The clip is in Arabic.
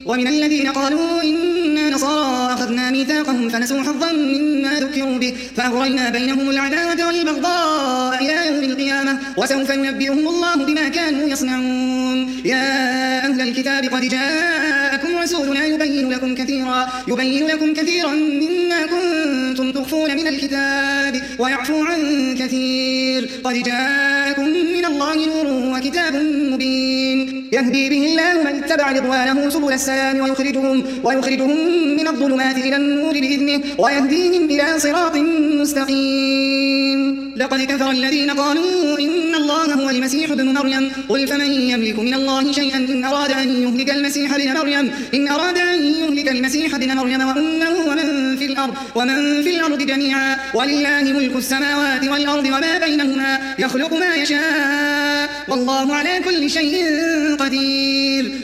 ومن الذين قالوا إنا نصارى أخذنا ميثاقهم فنسوا حظا مما ذكروا به فأغرينا بينهم العداوة والبغضاء إلى يوم القيامة وسوف ينبئهم الله بما كانوا يصنعون. يا أهل الكتاب قد جاءكم رسولنا يبين لكم كثيرا مما كنتم تخفون من الكتاب ويعفو عن كثير. قد جاءكم من الله نور وكتاب مبين يهدي به الله من اتبع رضوانه سبل السلام ويخرجهم من الظلمات إلى النور بإذنه ويهديهم إلى صراط مستقيم. لقد كفر الذين قالوا إن الله هو المسيح ابن مريم قل فمن يملك من الله شيئا إن أراد أن يهلك المسيح ابن مريم وأمه ومن في الأرض جميعا ولله ملك السماوات والأرض وما بينهما يخلق ما يشاء والله على كل شيء قدير.